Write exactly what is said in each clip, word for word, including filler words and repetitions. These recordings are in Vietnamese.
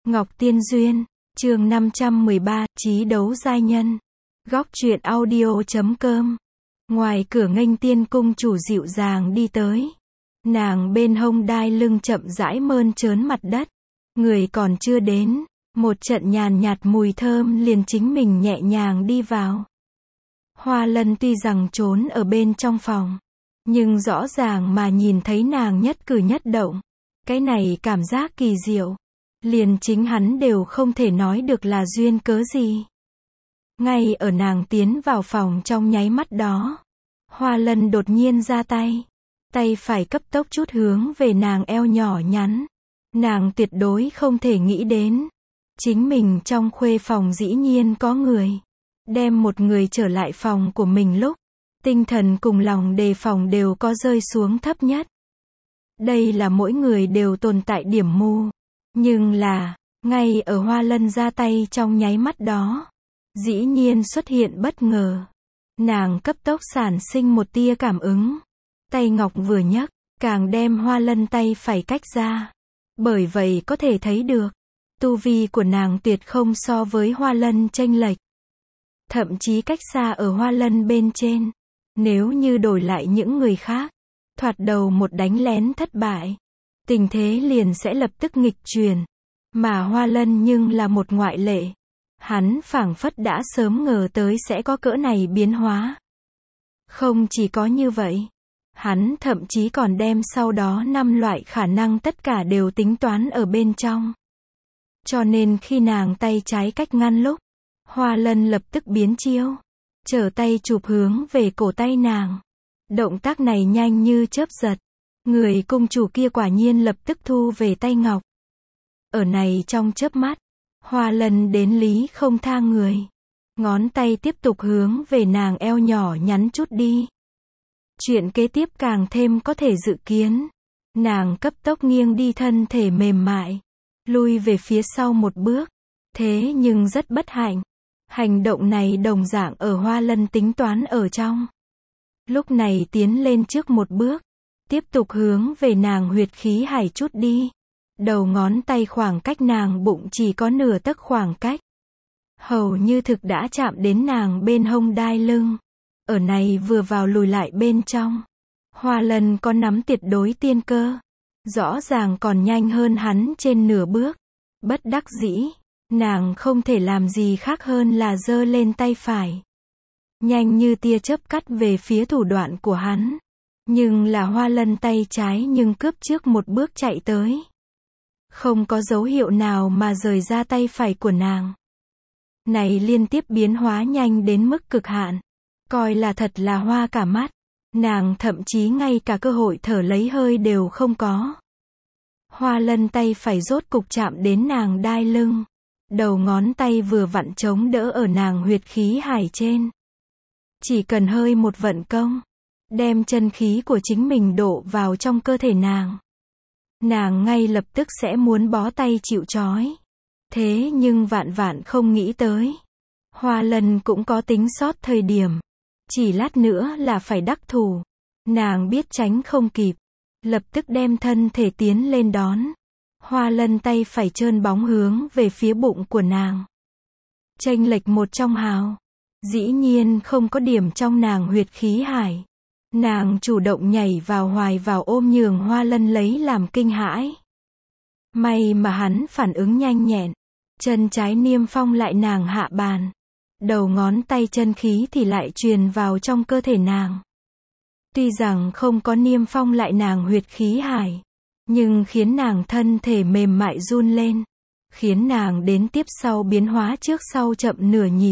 Ngọc Tiên Duyên, chương năm trăm mười ba, Chí đấu giai nhân. Góc truyện audio chấm com. Ngoài cửa nghênh tiên cung chủ dịu dàng đi tới. Nàng bên hông đai lưng chậm rãi mơn trớn mặt đất. Người còn chưa đến, một trận nhàn nhạt mùi thơm liền chính mình nhẹ nhàng đi vào. Hoa Lân tuy rằng trốn ở bên trong phòng, nhưng rõ ràng mà nhìn thấy nàng nhất cử nhất động. Cái này cảm giác kỳ diệu. Liền chính hắn đều không thể nói được là duyên cớ gì. Ngay ở nàng tiến vào phòng trong nháy mắt đó, Hoa Lân đột nhiên ra tay. Tay phải cấp tốc chút hướng về nàng eo nhỏ nhắn. Nàng tuyệt đối không thể nghĩ đến. Chính mình trong khuê phòng dĩ nhiên có người. Đem một người trở lại phòng của mình lúc, tinh thần cùng lòng đề phòng đều có rơi xuống thấp nhất. Đây là mỗi người đều tồn tại điểm mù. Nhưng là, ngay ở Hoa Lân ra tay trong nháy mắt đó, dĩ nhiên xuất hiện bất ngờ. Nàng cấp tốc sản sinh một tia cảm ứng. Tay ngọc vừa nhấc, càng đem Hoa Lân tay phải cách ra. Bởi vậy có thể thấy được, tu vi của nàng tuyệt không so với Hoa Lân chênh lệch. Thậm chí cách xa ở Hoa Lân bên trên. Nếu như đổi lại những người khác, thoạt đầu một đánh lén thất bại, tình thế liền sẽ lập tức nghịch chuyển. Mà Hoa Lân nhưng là một ngoại lệ. Hắn phảng phất đã sớm ngờ tới sẽ có cỡ này biến hóa. Không chỉ có như vậy, hắn thậm chí còn đem sau đó năm loại khả năng tất cả đều tính toán ở bên trong. Cho nên khi nàng tay trái cách ngăn lúc, Hoa Lân lập tức biến chiêu, trở tay chụp hướng về cổ tay nàng. Động tác này nhanh như chớp giật. Người cung chủ kia quả nhiên lập tức thu về tay ngọc. Ở này trong chớp mắt, Hoa Lân đến lý không tha người. Ngón tay tiếp tục hướng về nàng eo nhỏ nhắn chút đi. Chuyện kế tiếp càng thêm có thể dự kiến. Nàng cấp tốc nghiêng đi thân thể mềm mại, lui về phía sau một bước. Thế nhưng rất bất hạnh. Hành động này đồng dạng ở Hoa Lân tính toán ở trong. Lúc này tiến lên trước một bước, tiếp tục hướng về nàng huyệt khí hải chút đi. Đầu ngón tay khoảng cách nàng bụng chỉ có nửa tấc khoảng cách. Hầu như thực đã chạm đến nàng bên hông đai lưng. Ở này vừa vào lùi lại bên trong. Hoa Lân có nắm tuyệt đối tiên cơ. Rõ ràng còn nhanh hơn hắn trên nửa bước. Bất đắc dĩ, nàng không thể làm gì khác hơn là giơ lên tay phải. Nhanh như tia chớp cắt về phía thủ đoạn của hắn. Nhưng là Hoa Lân tay trái nhưng cướp trước một bước chạy tới. Không có dấu hiệu nào mà rời ra tay phải của nàng. Này liên tiếp biến hóa nhanh đến mức cực hạn. Coi là thật là hoa cả mắt. Nàng thậm chí ngay cả cơ hội thở lấy hơi đều không có. Hoa Lân tay phải rốt cục chạm đến nàng đai lưng. Đầu ngón tay vừa vặn chống đỡ ở nàng huyệt khí hải trên. Chỉ cần hơi một vận công, đem chân khí của chính mình đổ vào trong cơ thể nàng. Nàng ngay lập tức sẽ muốn bó tay chịu trói. Thế nhưng vạn vạn không nghĩ tới. Hoa Lân cũng có tính sót thời điểm. Chỉ lát nữa là phải đắc thủ. Nàng biết tránh không kịp. Lập tức đem thân thể tiến lên đón. Hoa Lân tay phải trơn bóng hướng về phía bụng của nàng. Chênh lệch một trong hào. Dĩ nhiên không có điểm trong nàng huyệt khí hải. Nàng chủ động nhảy vào hoài vào ôm nhường Hoa Lân lấy làm kinh hãi. May mà hắn phản ứng nhanh nhẹn. Chân trái niêm phong lại nàng hạ bàn. Đầu ngón tay chân khí thì lại truyền vào trong cơ thể nàng. Tuy rằng không có niêm phong lại nàng huyệt khí hải, nhưng khiến nàng thân thể mềm mại run lên. Khiến nàng đến tiếp sau biến hóa trước sau chậm nửa nhịp.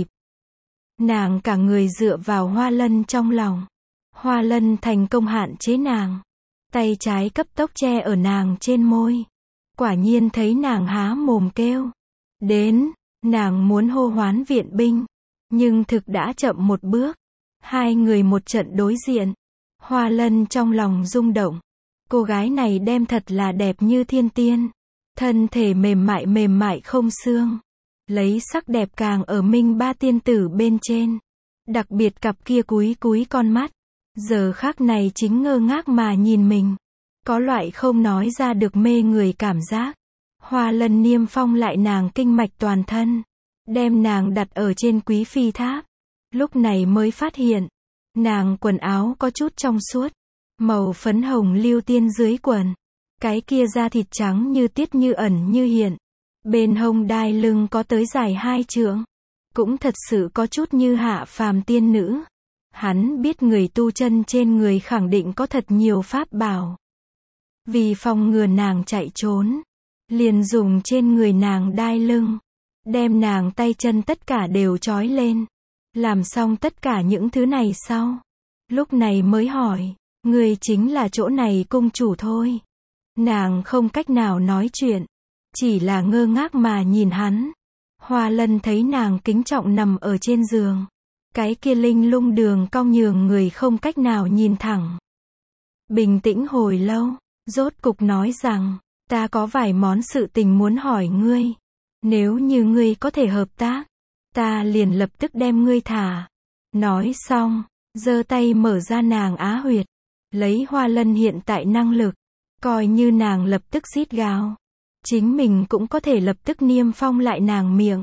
Nàng cả người dựa vào Hoa Lân trong lòng. Hoa Lân thành công hạn chế nàng. Tay trái cấp tốc che ở nàng trên môi. Quả nhiên thấy nàng há mồm kêu. Đến, nàng muốn hô hoán viện binh. Nhưng thực đã chậm một bước. Hai người một trận đối diện. Hoa Lân trong lòng rung động. Cô gái này đem thật là đẹp như thiên tiên. Thân thể mềm mại mềm mại không xương. Lấy sắc đẹp càng ở minh ba tiên tử bên trên. Đặc biệt cặp kia cúi cúi con mắt. Giờ khác này chính ngơ ngác mà nhìn mình. Có loại không nói ra được mê người cảm giác. Hoa Lân niêm phong lại nàng kinh mạch toàn thân, đem nàng đặt ở trên quý phi tháp. Lúc này mới phát hiện, nàng quần áo có chút trong suốt, màu phấn hồng lưu tiên dưới quần, cái kia da thịt trắng như tiết như ẩn như hiện, bên hông đai lưng có tới dài hai trượng, cũng thật sự có chút như hạ phàm tiên nữ. Hắn biết người tu chân trên người khẳng định có thật nhiều pháp bảo. Vì phòng ngừa nàng chạy trốn, liền dùng trên người nàng đai lưng, đem nàng tay chân tất cả đều trói lên. Làm xong tất cả những thứ này sau, lúc này mới hỏi, người chính là chỗ này cung chủ thôi. Nàng không cách nào nói chuyện, chỉ là ngơ ngác mà nhìn hắn. Hoa Lân thấy nàng kính trọng nằm ở trên giường, cái kia linh lung đường cong nhường người không cách nào nhìn thẳng. Bình tĩnh hồi lâu, rốt cục nói rằng, ta có vài món sự tình muốn hỏi ngươi. Nếu như ngươi có thể hợp tác, ta liền lập tức đem ngươi thả. Nói xong, giơ tay mở ra nàng á huyệt, lấy Hoa Lân hiện tại năng lực, coi như nàng lập tức rít gào, chính mình cũng có thể lập tức niêm phong lại nàng miệng.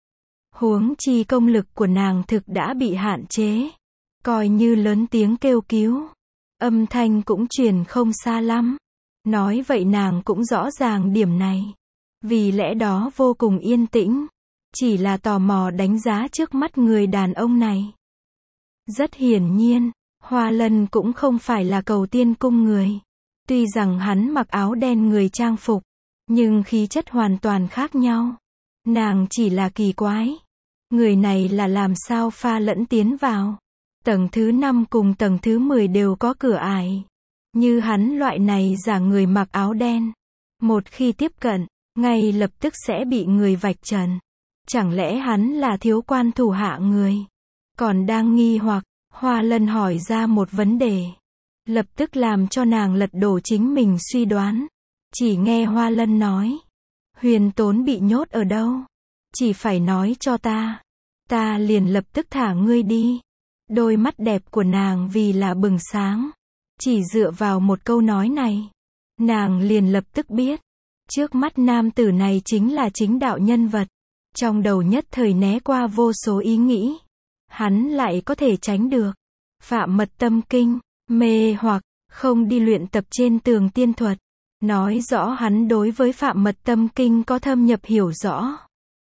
Huống chi công lực của nàng thực đã bị hạn chế, coi như lớn tiếng kêu cứu, âm thanh cũng truyền không xa lắm. Nói vậy nàng cũng rõ ràng điểm này, vì lẽ đó vô cùng yên tĩnh, chỉ là tò mò đánh giá trước mắt người đàn ông này. Rất hiển nhiên, Hoa Lân cũng không phải là cầu tiên cung người. Tuy rằng hắn mặc áo đen người trang phục, nhưng khí chất hoàn toàn khác nhau. Nàng chỉ là kỳ quái, người này là làm sao pha lẫn tiến vào. Tầng thứ năm cùng tầng thứ mười đều có cửa ải. Như hắn loại này giả người mặc áo đen, một khi tiếp cận, ngay lập tức sẽ bị người vạch trần. Chẳng lẽ hắn là thiếu quan thủ hạ người? Còn đang nghi hoặc, Hoa Lân hỏi ra một vấn đề, lập tức làm cho nàng lật đổ chính mình suy đoán. Chỉ nghe Hoa Lân nói, Huyền Tốn bị nhốt ở đâu? Chỉ phải nói cho ta, ta liền lập tức thả ngươi đi. Đôi mắt đẹp của nàng vì là bừng sáng. Chỉ dựa vào một câu nói này, nàng liền lập tức biết, trước mắt nam tử này chính là chính đạo nhân vật. Trong đầu nhất thời né qua vô số ý nghĩ, hắn lại có thể tránh được Phạm Mật Tâm Kinh, mê hoặc, không đi luyện tập trên tường tiên thuật. Nói rõ hắn đối với Phạm Mật Tâm Kinh có thâm nhập hiểu rõ.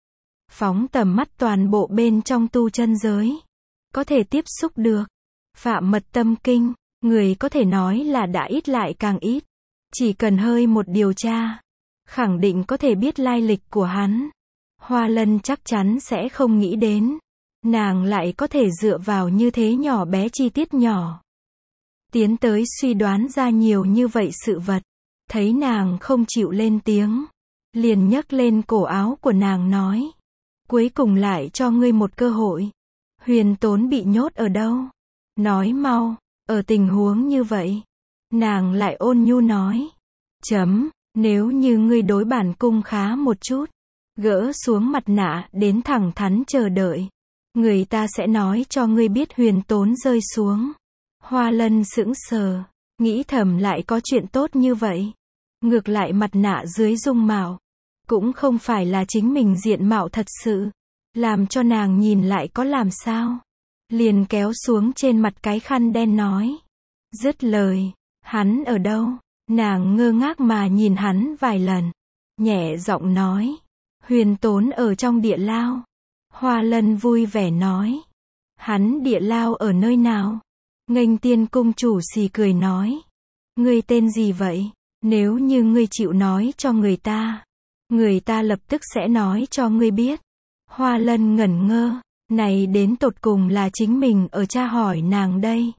Phóng tầm mắt toàn bộ bên trong tu chân giới, có thể tiếp xúc được Phạm Mật Tâm Kinh, người có thể nói là đã ít lại càng ít. Chỉ cần hơi một điều tra, khẳng định có thể biết lai lịch của hắn. Hoa Lân chắc chắn sẽ không nghĩ đến, nàng lại có thể dựa vào như thế nhỏ bé chi tiết nhỏ, tiến tới suy đoán ra nhiều như vậy sự vật. Thấy nàng không chịu lên tiếng, liền nhấc lên cổ áo của nàng nói, cuối cùng lại cho ngươi một cơ hội. Huyền Tốn bị nhốt ở đâu? Nói mau. Ở tình huống như vậy, nàng lại ôn nhu nói, chấm, nếu như ngươi đối bản cung khá một chút, gỡ xuống mặt nạ đến thẳng thắn chờ đợi, người ta sẽ nói cho ngươi biết Huyền Tốn rơi xuống. Hoa Lân sững sờ, nghĩ thầm lại có chuyện tốt như vậy. Ngược lại mặt nạ dưới dung mạo, cũng không phải là chính mình diện mạo thật sự, làm cho nàng nhìn lại có làm sao. Liền kéo xuống trên mặt cái khăn đen nói. Dứt lời, hắn ở đâu? Nàng ngơ ngác mà nhìn hắn vài lần, nhẹ giọng nói, Huyền Tốn ở trong địa lao. Hoa Lân vui vẻ nói, hắn địa lao ở nơi nào? Nghênh Tiên cung chủ xì cười nói, ngươi tên gì vậy? Nếu như ngươi chịu nói cho người ta, người ta lập tức sẽ nói cho ngươi biết. Hoa Lân ngẩn ngơ, này đến tột cùng là chính mình ở tra hỏi nàng đây,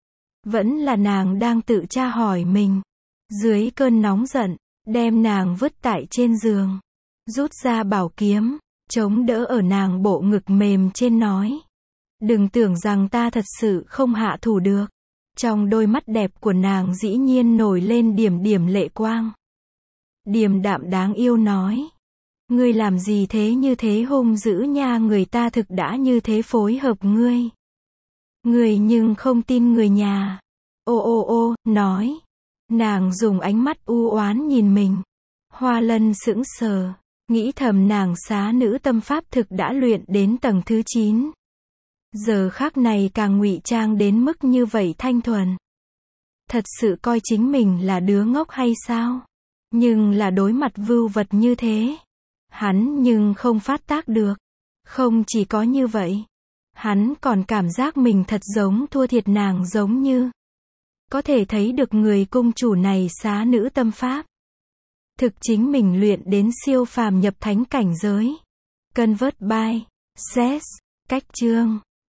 vẫn là nàng đang tự tra hỏi mình. Dưới cơn nóng giận, đem nàng vứt tại trên giường, rút ra bảo kiếm, chống đỡ ở nàng bộ ngực mềm trên nói, đừng tưởng rằng ta thật sự không hạ thủ được. Trong đôi mắt đẹp của nàng dĩ nhiên nổi lên điểm điểm lệ quang. Điềm đạm đáng yêu nói, ngươi làm gì thế, như thế hung dữ nha, người ta thực đã như thế phối hợp ngươi. Ngươi nhưng không tin người nhà. Ô ô ô, nói. Nàng dùng ánh mắt u oán nhìn mình. Hoa Lân sững sờ, nghĩ thầm nàng xá nữ tâm pháp thực đã luyện đến tầng thứ chín. Giờ khắc này càng ngụy trang đến mức như vậy thanh thuần. Thật sự coi chính mình là đứa ngốc hay sao? Nhưng là đối mặt vưu vật như thế. Hắn nhưng không phát tác được. Không chỉ có như vậy. Hắn còn cảm giác mình thật giống thua thiệt nàng giống như. Có thể thấy được người cung chủ này xá nữ tâm pháp. Thực chính mình luyện đến siêu phàm nhập thánh cảnh giới. Convert by Zest. Cách chương